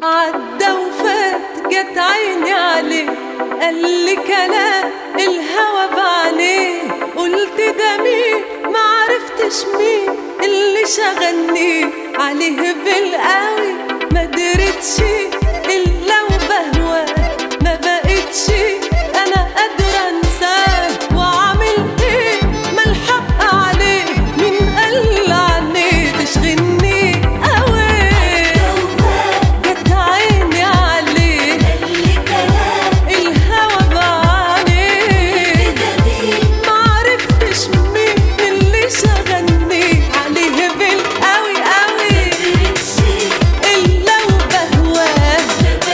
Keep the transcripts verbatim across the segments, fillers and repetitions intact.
عدى وفات جت عيني عليه، قال لي كلام الهوى بعينيه. قلت ده مين؟ معرفتش مين اللي شغلني عليه بالقوي. ما درتش الا وبهواه، ما بقتش انا قادره انساه. واعمل ايه؟ ما الحق عليه، مين قال عني تشغلني قوي. جت عيني عليه، الهوى بعينيه. معرفتش مين اللي شغلني عليه بالقوي قوي. الا وبهواه،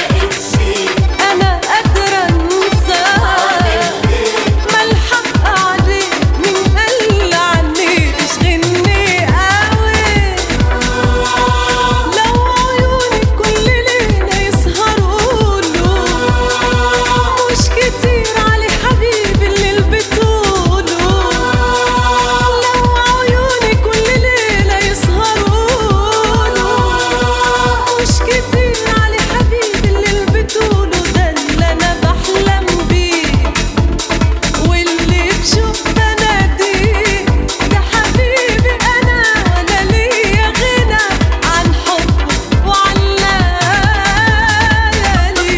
انا قادره انساه. ما الحق عليه، مين قال عني تشغلني قوي. لو عيونك كل ليله يسهروا له، مش كتير علي حبيبي اللي بتقوله. لو عيونك كل ليله يسهروا له، مش كتير علي حبيبي اللي بتقوله. ده اللي انا بحلم بيه واللي بشوف بناديه. ده حبيبي انا ولا ليا غنى عن حبه وعن ليالي.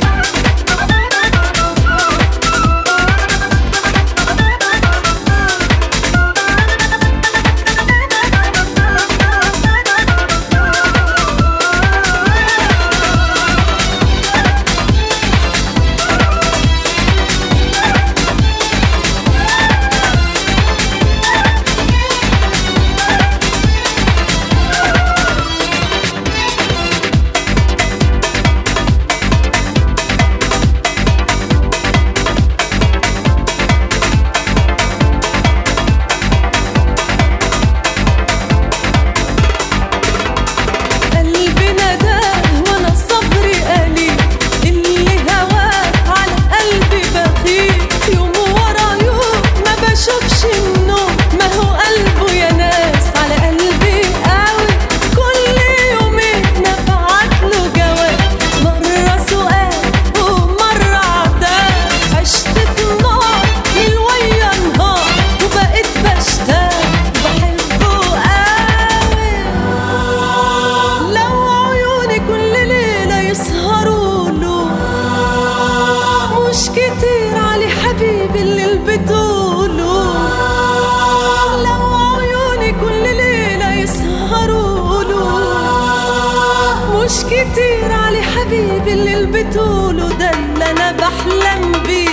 قلبي نداه وانا صبري قليل، اللي هواه على قلبي بخيل. يوم ورا يوم ما بشوفش النوم، ما هو قلبه يا ناس على قلبي قوي. كل يومين نبعتله جواب، مرة سؤال ومرة عتاب. عشت في النار ليل ويا نهار، وبقيت بشتاق وبحبه قوي. لو عيوني كل ليلة يسهروا له، مش كتير علي حبيبي اللي بتقوله. لو عيوني كل ليلة يسهروا له، مش كتير علي حبيبي اللي بتقوله. ده اللي انا بحلم بيه